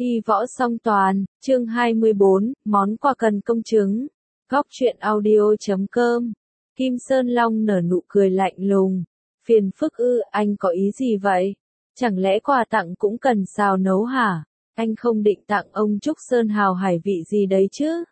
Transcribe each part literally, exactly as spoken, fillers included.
Y võ song toàn, chương hai mươi bốn, món quà cần công chứng. Góc truyện audio chấm com. Kim Sơn Long nở nụ cười lạnh lùng. Phiền phức ư, anh có ý gì vậy? Chẳng lẽ quà tặng cũng cần xào nấu hả? Anh không định tặng ông Trúc Sơn Hào hải vị gì đấy chứ?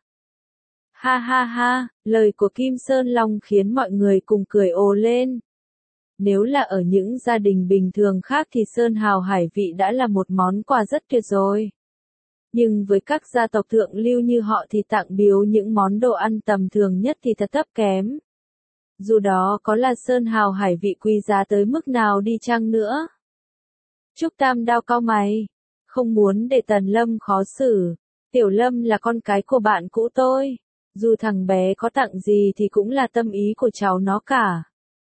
Ha ha ha, lời của Kim Sơn Long khiến mọi người cùng cười ồ lên. Nếu là ở những gia đình bình thường khác thì Sơn Hào hải vị đã là một món quà rất tuyệt rồi. Nhưng với các gia tộc thượng lưu như họ thì tặng biếu những món đồ ăn tầm thường nhất thì thật thấp kém. Dù đó có là Sơn Hào hải vị quý giá tới mức nào đi chăng nữa. Trúc Tam Đao cau mày, không muốn để Tần Lâm khó xử. Tiểu Lâm là con cái của bạn cũ tôi. Dù thằng bé có tặng gì thì cũng là tâm ý của cháu nó cả.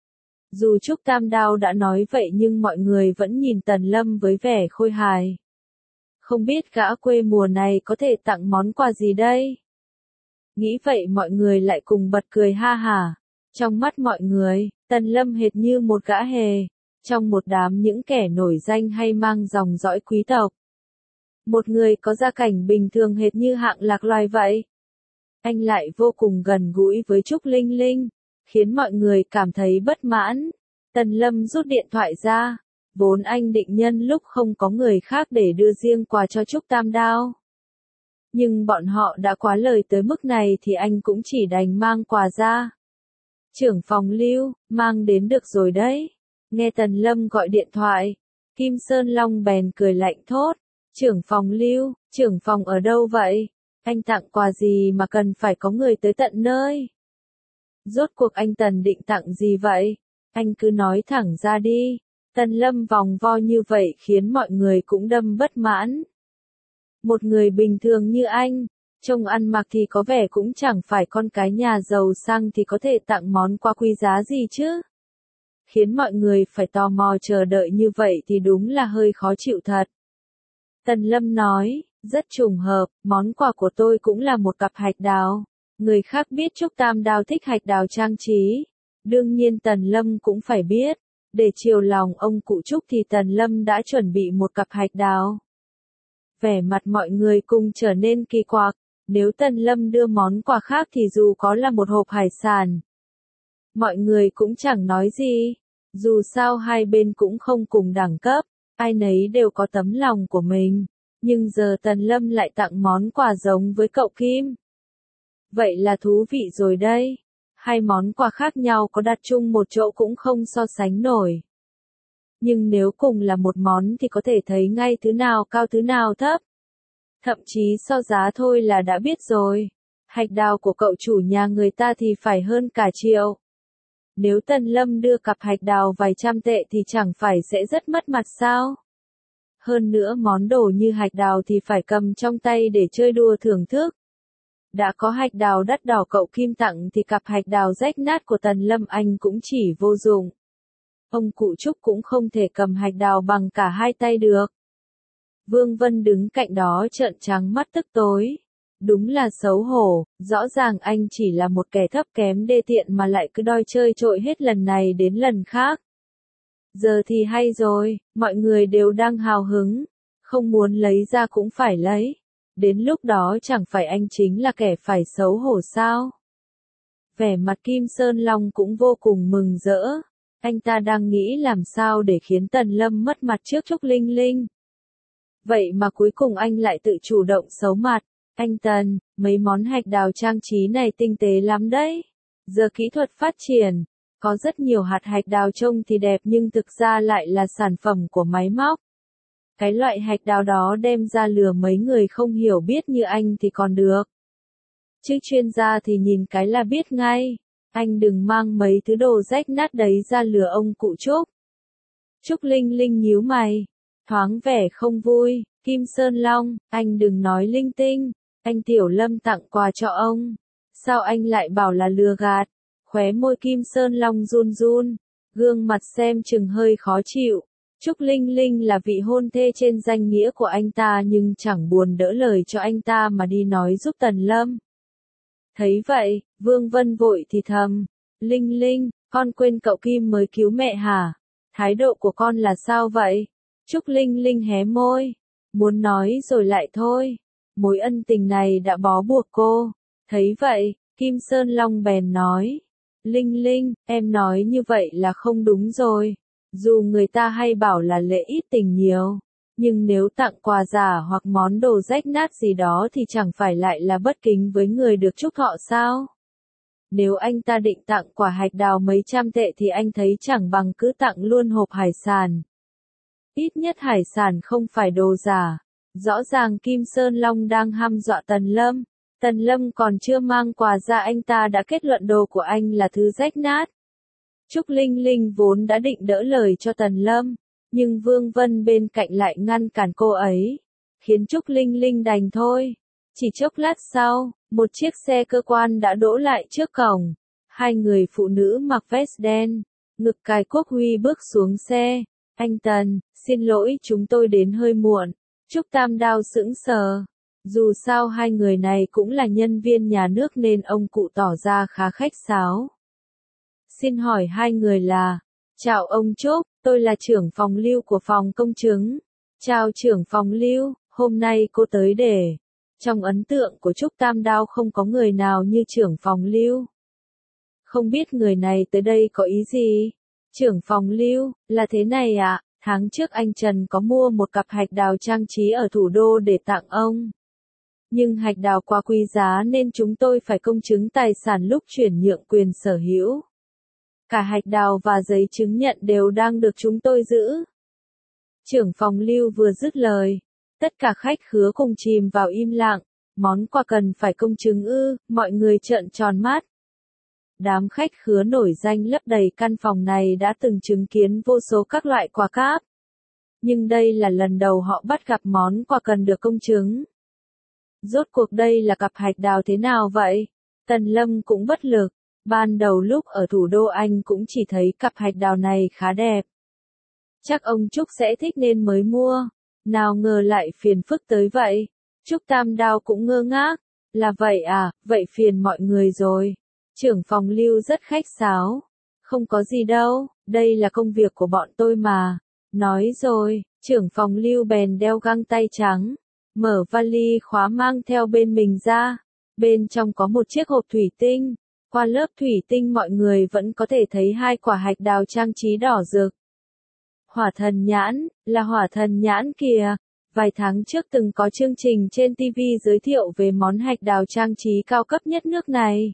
Dù Trúc Tam Đao đã nói vậy nhưng mọi người vẫn nhìn Tần Lâm với vẻ khôi hài. Không biết gã quê mùa này có thể tặng món quà gì đây? Nghĩ vậy mọi người lại cùng bật cười ha hả. Trong mắt mọi người, Tần Lâm hệt như một gã hề, trong một đám những kẻ nổi danh hay mang dòng dõi quý tộc. Một người có gia cảnh bình thường hệt như hạng lạc loài vậy. Anh lại vô cùng gần gũi với Trúc Linh Linh, khiến mọi người cảm thấy bất mãn. Tần Lâm rút điện thoại ra, vốn anh định nhân lúc không có người khác để đưa riêng quà cho Trúc Tam Đao. Nhưng bọn họ đã quá lời tới mức này thì anh cũng chỉ đành mang quà ra. Trưởng phòng Lưu, mang đến được rồi đấy. Nghe Tần Lâm gọi điện thoại, Kim Sơn Long bèn cười lạnh thốt. Trưởng phòng Lưu, trưởng phòng ở đâu vậy? Anh tặng quà gì mà cần phải có người tới tận nơi? Rốt cuộc anh Tần định tặng gì vậy? Anh cứ nói thẳng ra đi. Tần Lâm vòng vo như vậy khiến mọi người cũng đâm bất mãn. Một người bình thường như anh, trông ăn mặc thì có vẻ cũng chẳng phải con cái nhà giàu sang thì có thể tặng món quà quý giá gì chứ. Khiến mọi người phải tò mò chờ đợi như vậy thì đúng là hơi khó chịu thật. Tần Lâm nói, rất trùng hợp, món quà của tôi cũng là một cặp hạch đào. Người khác biết Trúc Tam Đao thích hạch đào trang trí. Đương nhiên Tần Lâm cũng phải biết. Để chiều lòng ông cụ Trúc thì Tần Lâm đã chuẩn bị một cặp hạch đào. Vẻ mặt mọi người cùng trở nên kỳ quặc. Nếu Tần Lâm đưa món quà khác thì dù có là một hộp hải sản, mọi người cũng chẳng nói gì. Dù sao hai bên cũng không cùng đẳng cấp, ai nấy đều có tấm lòng của mình. Nhưng giờ Tần Lâm lại tặng món quà giống với cậu Kim. Vậy là thú vị rồi đây. Hai món quà khác nhau có đặt chung một chỗ cũng không so sánh nổi. Nhưng nếu cùng là một món thì có thể thấy ngay thứ nào cao thứ nào thấp. Thậm chí so giá thôi là đã biết rồi. Hạch đào của cậu chủ nhà người ta thì phải hơn cả triệu. Nếu Tần Lâm đưa cặp hạch đào vài trăm tệ thì chẳng phải sẽ rất mất mặt sao? Hơn nữa món đồ như hạch đào thì phải cầm trong tay để chơi đùa thưởng thức. Đã có hạch đào đắt đỏ cậu Kim tặng thì cặp hạch đào rách nát của Tần Lâm anh cũng chỉ vô dụng. Ông cụ Trúc cũng không thể cầm hạch đào bằng cả hai tay được. Vương Vân đứng cạnh đó trợn trắng mắt tức tối. Đúng là xấu hổ, rõ ràng anh chỉ là một kẻ thấp kém đê tiện mà lại cứ đòi chơi trội hết lần này đến lần khác. Giờ thì hay rồi, mọi người đều đang hào hứng, không muốn lấy ra cũng phải lấy. Đến lúc đó chẳng phải anh chính là kẻ phải xấu hổ sao? Vẻ mặt Kim Sơn Long cũng vô cùng mừng rỡ. Anh ta đang nghĩ làm sao để khiến Tần Lâm mất mặt trước Trúc Linh Linh. Vậy mà cuối cùng anh lại tự chủ động xấu mặt. Anh Tần, mấy món hạch đào trang trí này tinh tế lắm đấy. Giờ kỹ thuật phát triển, có rất nhiều hạt hạch đào trông thì đẹp nhưng thực ra lại là sản phẩm của máy móc. Cái loại hạch đào đó đem ra lừa mấy người không hiểu biết như anh thì còn được. Chứ chuyên gia thì nhìn cái là biết ngay. Anh đừng mang mấy thứ đồ rách nát đấy ra lừa ông cụ Trúc. Trúc Linh Linh nhíu mày, thoáng vẻ không vui. Kim Sơn Long, anh đừng nói linh tinh. Anh Tiểu Lâm tặng quà cho ông. Sao anh lại bảo là lừa gạt? Khóe môi Kim Sơn Long run run, gương mặt xem chừng hơi khó chịu. Trúc Linh Linh là vị hôn thê trên danh nghĩa của anh ta nhưng chẳng buồn đỡ lời cho anh ta mà đi nói giúp Tần Lâm. Thấy vậy, Vương Vân vội thì thầm, Linh Linh, con quên cậu Kim mới cứu mẹ hả? Thái độ của con là sao vậy? Trúc Linh Linh hé môi, muốn nói rồi lại thôi. Mối ân tình này đã bó buộc cô. Thấy vậy, Kim Sơn Long bèn nói. Linh Linh, em nói như vậy là không đúng rồi. Dù người ta hay bảo là lễ ít tình nhiều, nhưng nếu tặng quà giả hoặc món đồ rách nát gì đó thì chẳng phải lại là bất kính với người được chúc thọ sao? Nếu anh ta định tặng quả hạch đào mấy trăm tệ thì anh thấy chẳng bằng cứ tặng luôn hộp hải sản. Ít nhất hải sản không phải đồ giả. Rõ ràng Kim Sơn Long đang hăm dọa Tần Lâm. Tần Lâm còn chưa mang quà ra anh ta đã kết luận đồ của anh là thứ rách nát. Trúc Linh Linh vốn đã định đỡ lời cho Tần Lâm, nhưng Vương Vân bên cạnh lại ngăn cản cô ấy, khiến Trúc Linh Linh đành thôi. Chỉ chốc lát sau, một chiếc xe cơ quan đã đỗ lại trước cổng. Hai người phụ nữ mặc vest đen, ngực cài quốc huy bước xuống xe. Anh Tần, xin lỗi chúng tôi đến hơi muộn. Trúc Tam Đao sững sờ. Dù sao hai người này cũng là nhân viên nhà nước nên ông cụ tỏ ra khá khách sáo. Xin hỏi hai người là? Chào ông Trúc, tôi là trưởng phòng Lưu của phòng công chứng. Chào trưởng phòng Lưu, hôm nay cô tới để... Trong ấn tượng của Trúc Tam Đao không có người nào như trưởng phòng Lưu. Không biết người này tới đây có ý gì? Trưởng phòng Lưu, là thế này ạ, à? Tháng trước anh Trần có mua một cặp hạch đào trang trí ở thủ đô để tặng ông. Nhưng hạch đào quá quý giá nên chúng tôi phải công chứng tài sản lúc chuyển nhượng quyền sở hữu. Cả hạch đào và giấy chứng nhận đều đang được chúng tôi giữ. Trưởng phòng Lưu vừa dứt lời, tất cả khách khứa cùng chìm vào im lặng. Món quà cần phải công chứng ư? Mọi người trợn tròn mắt. Đám khách khứa nổi danh lấp đầy căn phòng này đã từng chứng kiến vô số các loại quà cáp. Nhưng đây là lần đầu họ bắt gặp món quà cần được công chứng. Rốt cuộc đây là cặp hạch đào thế nào vậy? Tần Lâm cũng bất lực. Ban đầu lúc ở thủ đô anh cũng chỉ thấy cặp hạch đào này khá đẹp. Chắc ông Trúc sẽ thích nên mới mua. Nào ngờ lại phiền phức tới vậy. Trúc Tam Đao cũng ngơ ngác. Là vậy à, vậy phiền mọi người rồi. Trưởng phòng Lưu rất khách sáo. Không có gì đâu, đây là công việc của bọn tôi mà. Nói rồi, trưởng phòng Lưu bèn đeo găng tay trắng. Mở vali khóa mang theo bên mình ra. Bên trong có một chiếc hộp thủy tinh. Qua lớp thủy tinh mọi người vẫn có thể thấy hai quả hạch đào trang trí đỏ rực. Hỏa thần nhãn, là hỏa thần nhãn kìa. Vài tháng trước từng có chương trình trên ti vi giới thiệu về món hạch đào trang trí cao cấp nhất nước này.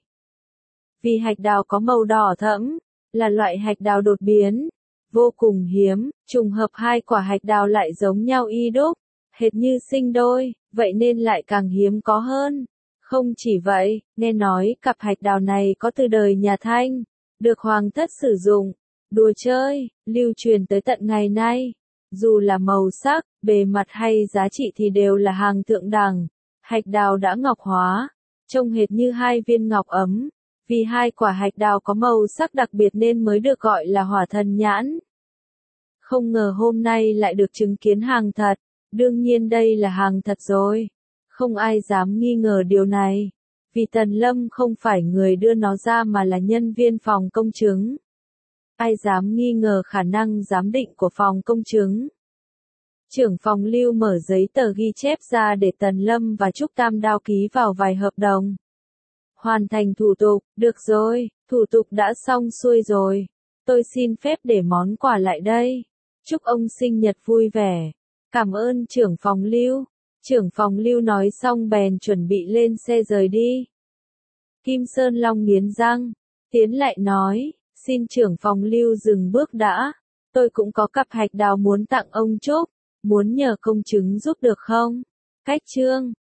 Vì hạch đào có màu đỏ thẫm, là loại hạch đào đột biến, vô cùng hiếm, trùng hợp hai quả hạch đào lại giống nhau y đúc, hệt như sinh đôi, vậy nên lại càng hiếm có hơn. Không chỉ vậy, nghe nói cặp hạch đào này có từ đời nhà Thanh, được hoàng thất sử dụng, đùa chơi, lưu truyền tới tận ngày nay. Dù là màu sắc, bề mặt hay giá trị thì đều là hàng thượng đẳng. Hạch đào đã ngọc hóa, trông hệt như hai viên ngọc ấm. Vì hai quả hạch đào có màu sắc đặc biệt nên mới được gọi là hỏa thần nhãn. Không ngờ hôm nay lại được chứng kiến hàng thật. Đương nhiên đây là hàng thật rồi. Không ai dám nghi ngờ điều này. Vì Tần Lâm không phải người đưa nó ra mà là nhân viên phòng công chứng. Ai dám nghi ngờ khả năng giám định của phòng công chứng. Trưởng phòng Lưu mở giấy tờ ghi chép ra để Tần Lâm và Trúc Tam Đao ký vào vài hợp đồng. Hoàn thành thủ tục, được rồi, thủ tục đã xong xuôi rồi. Tôi xin phép để món quà lại đây. Chúc ông sinh nhật vui vẻ. Cảm ơn trưởng phòng Lưu. Trưởng phòng Lưu nói xong bèn chuẩn bị lên xe rời đi. Kim Sơn Long nghiến răng, tiến lại nói, xin trưởng phòng Lưu dừng bước đã. Tôi cũng có cặp hạch đào muốn tặng ông Trúc, muốn nhờ công chứng giúp được không? Cách chương